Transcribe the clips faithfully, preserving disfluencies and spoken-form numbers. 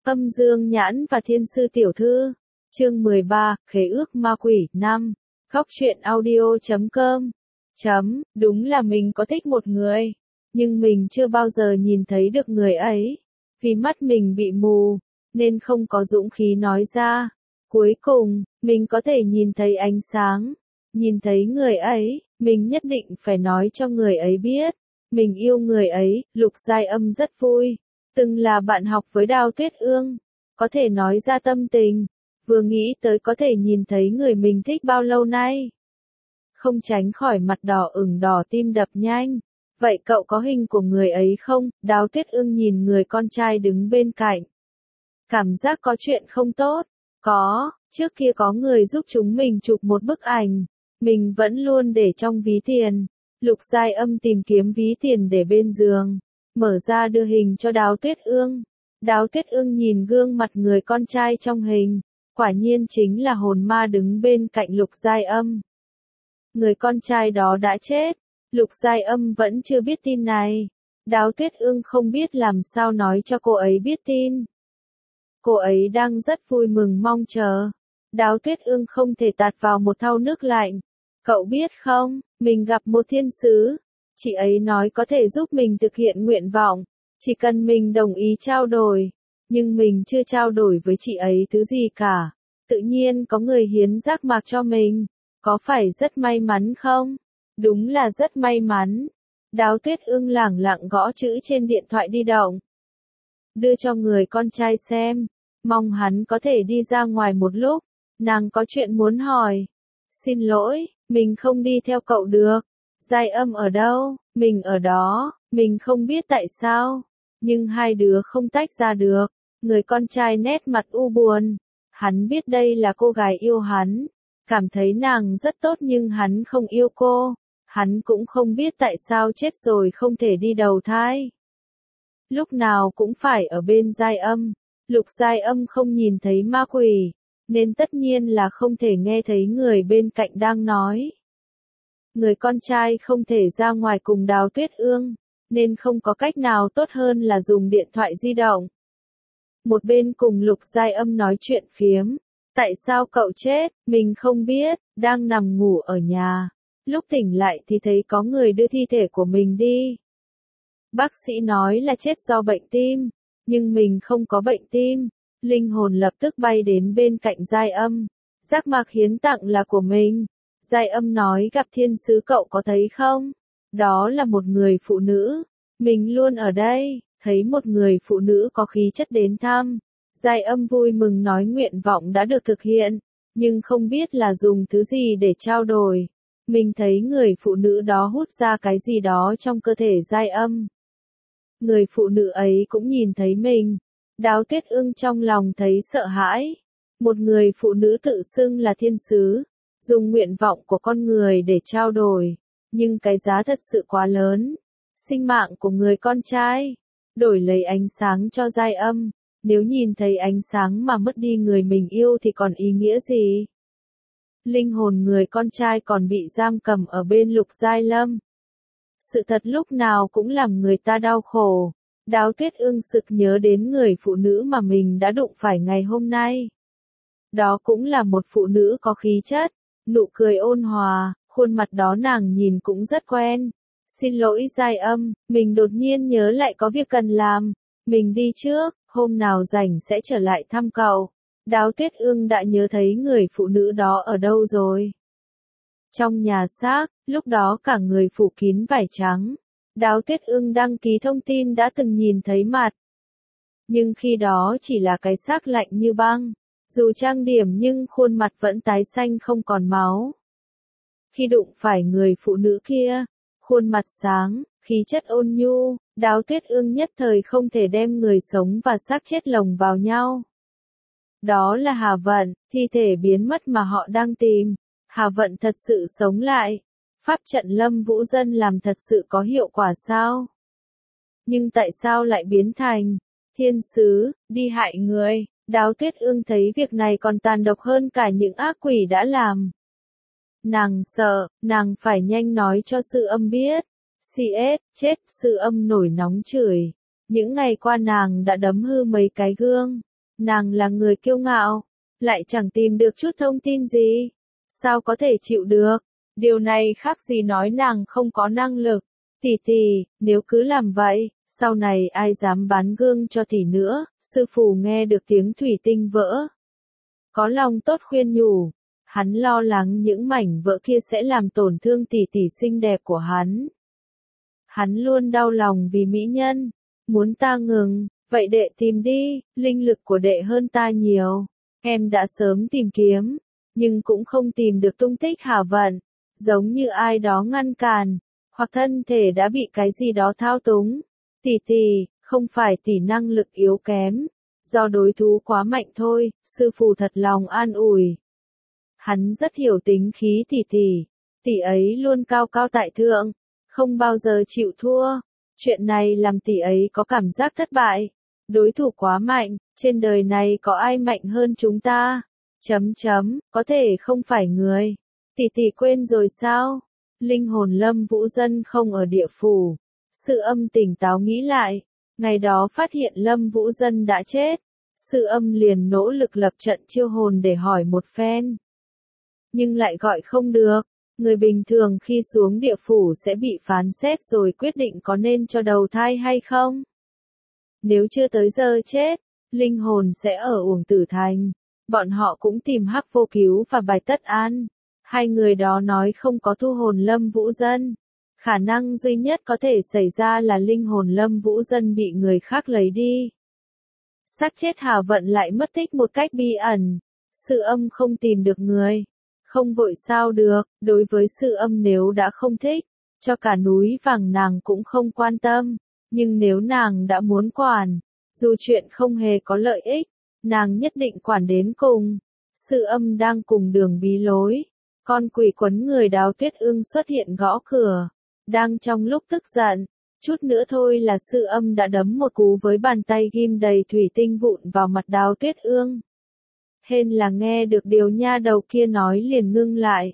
Âm Dương Nhãn và Thiên Sư Tiểu Thư. Chương mười ba, Khế ước ma quỷ. Năm. Góc truyện audio chấm com. Chấm, đúng là mình có thích một người, nhưng mình chưa bao giờ nhìn thấy được người ấy. Vì mắt mình bị mù, nên không có dũng khí nói ra. Cuối cùng, mình có thể nhìn thấy ánh sáng. Nhìn thấy người ấy, mình nhất định phải nói cho người ấy biết. Mình yêu người ấy. Lục Giai Âm rất vui. Từng là bạn học với Đao Tuyết Ương. Có thể nói ra tâm tình. Vừa nghĩ tới có thể nhìn thấy người mình thích bao lâu nay. Không tránh khỏi mặt đỏ ửng đỏ tim đập nhanh. Vậy cậu có hình của người ấy không? Đao Tuyết Ương nhìn người con trai đứng bên cạnh. Cảm giác có chuyện không tốt. Có, trước kia có người giúp chúng mình chụp một bức ảnh. Mình vẫn luôn để trong ví tiền. Lục Giai Âm tìm kiếm ví tiền để bên giường. Mở ra đưa hình cho Đao Tuyết Ương. Đao Tuyết Ương nhìn gương mặt người con trai trong hình. Quả nhiên chính là hồn ma đứng bên cạnh Lục Giai Âm. Người con trai đó đã chết. Lục Giai Âm vẫn chưa biết tin này. Đao Tuyết Ương không biết làm sao nói cho cô ấy biết tin. Cô ấy đang rất vui mừng mong chờ. Đao Tuyết Ương không thể tạt vào một thau nước lạnh. Cậu biết không, mình gặp một thiên sứ. Chị ấy nói có thể giúp mình thực hiện nguyện vọng. Chỉ cần mình đồng ý trao đổi. Nhưng mình chưa trao đổi với chị ấy thứ gì cả. Tự nhiên có người hiến giác mạc cho mình. Có phải rất may mắn không? Đúng là rất may mắn. Đao Tuyết Ương lẳng lặng gõ chữ trên điện thoại di động. Đưa cho người con trai xem. Mong hắn có thể đi ra ngoài một lúc. Nàng có chuyện muốn hỏi. Xin lỗi, mình không đi theo cậu được. Giai Âm ở đâu? Mình ở đó. Mình không biết tại sao. Nhưng hai đứa không tách ra được. Người con trai nét mặt u buồn. Hắn biết đây là cô gái yêu hắn. Cảm thấy nàng rất tốt nhưng hắn không yêu cô. Hắn cũng không biết tại sao chết rồi không thể đi đầu thai. Lúc nào cũng phải ở bên Giai Âm. Lục Giai Âm không nhìn thấy ma quỷ. Nên tất nhiên là không thể nghe thấy người bên cạnh đang nói. Người con trai không thể ra ngoài cùng Đao Tuyết Ương. Nên không có cách nào tốt hơn là dùng điện thoại di động. Một bên cùng Lục Giai Âm nói chuyện phiếm. Tại sao cậu chết? Mình không biết, đang nằm ngủ ở nhà. Lúc tỉnh lại thì thấy có người đưa thi thể của mình đi. Bác sĩ nói là chết do bệnh tim. Nhưng mình không có bệnh tim. Linh hồn lập tức bay đến bên cạnh Giai Âm. Giác mạc hiến tặng là của mình. Giai Âm nói gặp thiên sứ cậu có thấy không? Đó là một người phụ nữ. Mình luôn ở đây, thấy một người phụ nữ có khí chất đến thăm. Giai Âm vui mừng nói nguyện vọng đã được thực hiện, nhưng không biết là dùng thứ gì để trao đổi. Mình thấy người phụ nữ đó hút ra cái gì đó trong cơ thể Giai Âm. Người phụ nữ ấy cũng nhìn thấy mình. Đao Tuyết Ương trong lòng thấy sợ hãi. Một người phụ nữ tự xưng là thiên sứ, dùng nguyện vọng của con người để trao đổi. Nhưng cái giá thật sự quá lớn. Sinh mạng của người con trai, đổi lấy ánh sáng cho Giai Âm. Nếu nhìn thấy ánh sáng mà mất đi người mình yêu thì còn ý nghĩa gì? Linh hồn người con trai còn bị giam cầm ở bên Lục Giai Lâm. Sự thật lúc nào cũng làm người ta đau khổ. Đao Tuyết Ương sực nhớ đến người phụ nữ mà mình đã đụng phải ngày hôm nay. Đó cũng là một phụ nữ có khí chất, nụ cười ôn hòa, khuôn mặt đó nàng nhìn cũng rất quen. Xin lỗi Giai Âm, mình đột nhiên nhớ lại có việc cần làm. Mình đi trước, hôm nào rảnh sẽ trở lại thăm cậu. Đao Tuyết Ương đã nhớ thấy người phụ nữ đó ở đâu rồi. Trong nhà xác, lúc đó cả người phủ kín vải trắng. Đao Tuyết Ương đăng ký thông tin đã từng nhìn thấy mặt. Nhưng khi đó chỉ là cái xác lạnh như băng. Dù trang điểm nhưng khuôn mặt vẫn tái xanh không còn máu. Khi đụng phải người phụ nữ kia, khuôn mặt sáng, khí chất ôn nhu, Đao Tuyết Ương nhất thời không thể đem người sống và xác chết lồng vào nhau. Đó là Hà Vận, thi thể biến mất mà họ đang tìm. Hà Vận thật sự sống lại. Pháp trận Lâm Vũ Dân làm thật sự có hiệu quả sao? Nhưng tại sao lại biến thành thiên sứ, đi hại người? Đao Tuyết Ương thấy việc này còn tàn độc hơn cả những ác quỷ đã làm. Nàng sợ, nàng phải nhanh nói cho Sư Âm biết. xê ét, chết, Sư Âm nổi nóng chửi. Những ngày qua nàng đã đấm hư mấy cái gương. Nàng là người kiêu ngạo, lại chẳng tìm được chút thông tin gì. Sao có thể chịu được? Điều này khác gì nói nàng không có năng lực. Tỷ tỷ, nếu cứ làm vậy, sau này ai dám bán gương cho tỷ nữa? Sư phụ nghe được tiếng thủy tinh vỡ. Có lòng tốt khuyên nhủ. Hắn lo lắng những mảnh vỡ kia sẽ làm tổn thương tỷ tỷ xinh đẹp của hắn. Hắn luôn đau lòng vì mỹ nhân. Muốn ta ngừng, vậy đệ tìm đi, linh lực của đệ hơn ta nhiều. Em đã sớm tìm kiếm, nhưng cũng không tìm được tung tích Hà Vận. Giống như ai đó ngăn cản, hoặc thân thể đã bị cái gì đó thao túng. Tỷ tỷ, không phải tỷ năng lực yếu kém, do đối thủ quá mạnh thôi, sư phụ thật lòng an ủi. Hắn rất hiểu tính khí tỷ tỷ, tỷ ấy luôn cao cao tại thượng, không bao giờ chịu thua. Chuyện này làm tỷ ấy có cảm giác thất bại. Đối thủ quá mạnh, trên đời này có ai mạnh hơn chúng ta? Chấm chấm, có thể không phải người. Tỷ tỷ quên rồi sao? Linh hồn Lâm Vũ Dân không ở địa phủ. Sự âm tỉnh táo nghĩ lại, ngày đó phát hiện Lâm Vũ Dân đã chết. Sự âm liền nỗ lực lập trận chiêu hồn để hỏi một phen. Nhưng lại gọi không được. Người bình thường khi xuống địa phủ sẽ bị phán xét rồi quyết định có nên cho đầu thai hay không. Nếu chưa tới giờ chết, linh hồn sẽ ở uổng tử thành. Bọn họ cũng tìm Hắc Vô Cứu và Bạch Tất An. Hai người đó nói không có thu hồn Lâm Vũ Dân. Khả năng duy nhất có thể xảy ra là linh hồn Lâm Vũ Dân bị người khác lấy đi. Xác chết Hà Vận lại mất tích một cách bí ẩn. Sự âm không tìm được người. Không vội sao được, đối với sự âm nếu đã không thích, cho cả núi vàng nàng cũng không quan tâm. Nhưng nếu nàng đã muốn quản, dù chuyện không hề có lợi ích, nàng nhất định quản đến cùng. Sự âm đang cùng đường bí lối. Con quỷ quấn người Đào Tuyết Ương xuất hiện gõ cửa. Đang trong lúc tức giận, chút nữa thôi là sự âm đã đấm một cú với bàn tay ghim đầy thủy tinh vụn vào mặt Đào Tuyết Ương. Hên là nghe được điều nha đầu kia nói liền ngưng lại.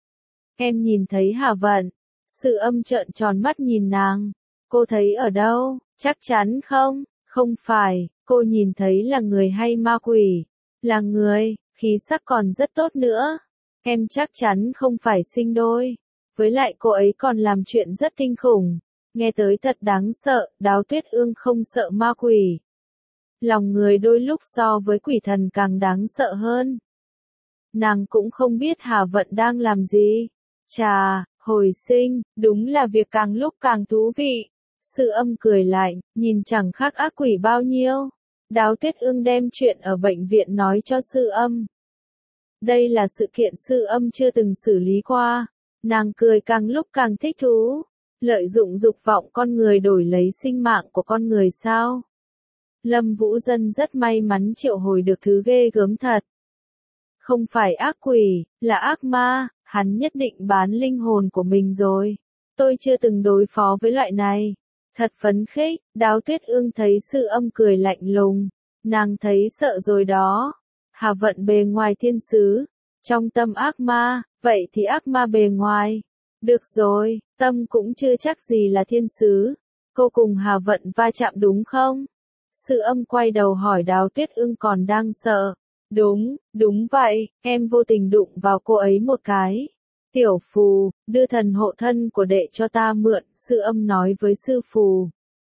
Em nhìn thấy Hà Vận. Sự âm trợn tròn mắt nhìn nàng. Cô thấy ở đâu? Chắc chắn không? Không phải, cô nhìn thấy là người hay ma quỷ? Là người, khí sắc còn rất tốt nữa. Em chắc chắn không phải sinh đôi. Với lại cô ấy còn làm chuyện rất kinh khủng. Nghe tới thật đáng sợ, Đào Tuyết Ương không sợ ma quỷ. Lòng người đôi lúc so với quỷ thần càng đáng sợ hơn. Nàng cũng không biết Hà Vận đang làm gì. Chà, hồi sinh, đúng là việc càng lúc càng thú vị. Sự âm cười lạnh, nhìn chẳng khác ác quỷ bao nhiêu. Đào Tuyết Ương đem chuyện ở bệnh viện nói cho Sư Âm. Đây là sự kiện Sư Âm chưa từng xử lý qua. Nàng cười càng lúc càng thích thú. Lợi dụng dục vọng con người đổi lấy sinh mạng của con người sao? Lâm Vũ Dân rất may mắn triệu hồi được thứ ghê gớm thật. Không phải ác quỷ, là ác ma, hắn nhất định bán linh hồn của mình rồi. Tôi chưa từng đối phó với loại này. Thật phấn khích, Đào Tuyết Ương thấy Sự Âm cười lạnh lùng. Nàng thấy sợ rồi đó. Hà Vận bề ngoài thiên sứ, trong tâm ác ma, vậy thì ác ma bề ngoài. Được rồi, tâm cũng chưa chắc gì là thiên sứ. Cô cùng Hà Vận va chạm đúng không? Sự Âm quay đầu hỏi Đào Tuyết Ương còn đang sợ. Đúng, đúng vậy, em vô tình đụng vào cô ấy một cái. Tiểu Phù, đưa thần hộ thân của đệ cho ta mượn, Sự Âm nói với sư Phù.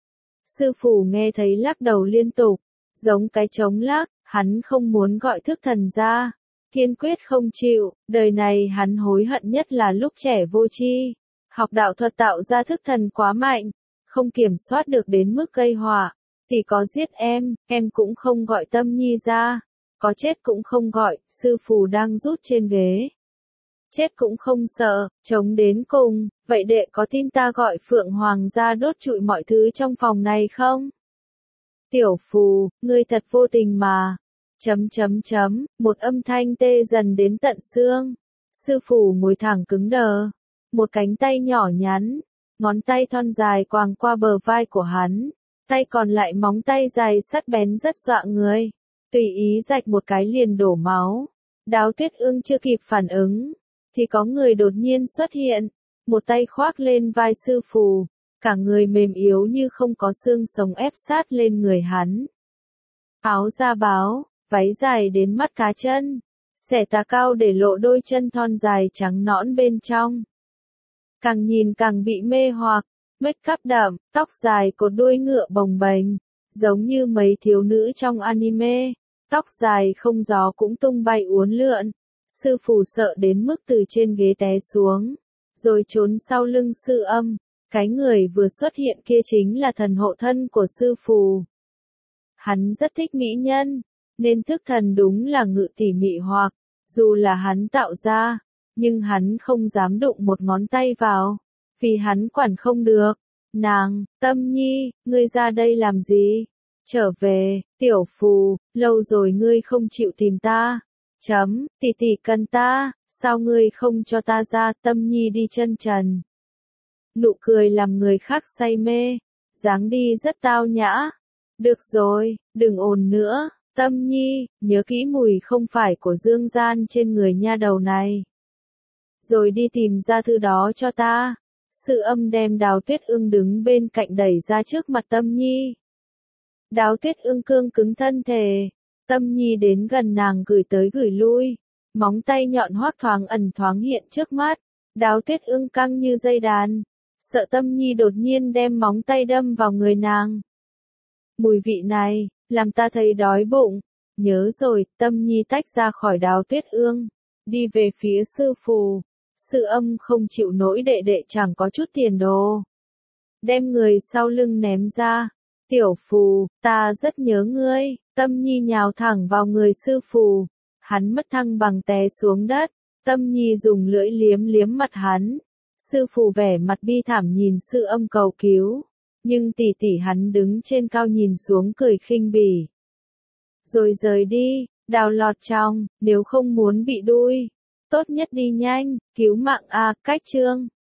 Sư Phù nghe thấy lắc đầu liên tục, giống cái trống lắc, hắn không muốn gọi thức thần ra. Kiên quyết không chịu, đời này hắn hối hận nhất là lúc trẻ vô tri. Học đạo thuật tạo ra thức thần quá mạnh, không kiểm soát được đến mức gây họa. Thì có giết em, em cũng không gọi Tâm Nhi ra. Có chết cũng không gọi, sư Phù đang rút trên ghế. Chết cũng không sợ, chống đến cùng, vậy đệ có tin ta gọi Phượng Hoàng ra đốt trụi mọi thứ trong phòng này không? Tiểu Phù, ngươi thật vô tình mà. Chấm chấm chấm, một âm thanh tê dần đến tận xương. Sư Phù ngồi thẳng cứng đờ. Một cánh tay nhỏ nhắn, ngón tay thon dài quàng qua bờ vai của hắn. Tay còn lại móng tay dài sắc bén rất dọa người. Tùy ý rạch một cái liền đổ máu. Đào Tuyết Ương chưa kịp phản ứng, thì có người đột nhiên xuất hiện. Một tay khoác lên vai sư Phù. Cả người mềm yếu như không có xương sống ép sát lên người hắn. áo da báo, váy dài đến mắt cá chân, xẻ tà cao để lộ đôi chân thon dài trắng nõn bên trong. Càng nhìn càng bị mê hoặc, make up đậm, tóc dài cột đuôi ngựa bồng bềnh, giống như mấy thiếu nữ trong anime, tóc dài không gió cũng tung bay uốn lượn. Sư phụ sợ đến mức từ trên ghế té xuống, rồi trốn sau lưng Sư Âm. Cái người vừa xuất hiện kia chính là thần hộ thân của sư phụ. Hắn rất thích mỹ nhân, nên thức thần đúng là ngự tỷ mị hoặc, dù là hắn tạo ra, nhưng hắn không dám đụng một ngón tay vào, vì hắn quản không được. Nàng, Tâm Nhi, ngươi ra đây làm gì? Trở về, tiểu phù, lâu rồi ngươi không chịu tìm ta. Chấm, tỷ tỷ cần ta, sao ngươi không cho ta ra? Tâm Nhi đi chân trần. Nụ cười làm người khác say mê, dáng đi rất tao nhã. Được rồi, đừng ồn nữa, Tâm Nhi, nhớ kỹ mùi không phải của dương gian trên người nha đầu này. Rồi đi tìm ra thư đó cho ta. Sư Âm đem Đào Tuyết Ương đứng bên cạnh đẩy ra trước mặt Tâm Nhi. Đào Tuyết Ương cương cứng thân thể, Tâm Nhi đến gần nàng gửi tới gửi lui, móng tay nhọn hoắc thoáng ẩn thoáng hiện trước mắt. Đào Tuyết Ương căng như dây đàn, sợ Tâm Nhi đột nhiên đem móng tay đâm vào người nàng. Mùi vị này, làm ta thấy đói bụng. Nhớ rồi, Tâm Nhi tách ra khỏi Đào Tuyết Ương, đi về phía sư phụ. Sư Âm không chịu nổi đệ đệ chẳng có chút tiền đồ, đem người sau lưng ném ra. Tiểu phù, ta rất nhớ ngươi. Tâm Nhi nhào thẳng vào người sư phụ, hắn mất thăng bằng té xuống đất. Tâm Nhi dùng lưỡi liếm liếm mặt hắn. Sư phụ vẻ mặt bi thảm nhìn Sư Âm cầu cứu, nhưng tỷ tỷ hắn đứng trên cao nhìn xuống cười khinh bỉ. Rồi rời đi, đào lọt trong, nếu không muốn bị đuôi, tốt nhất đi nhanh, cứu mạng a. Cách chương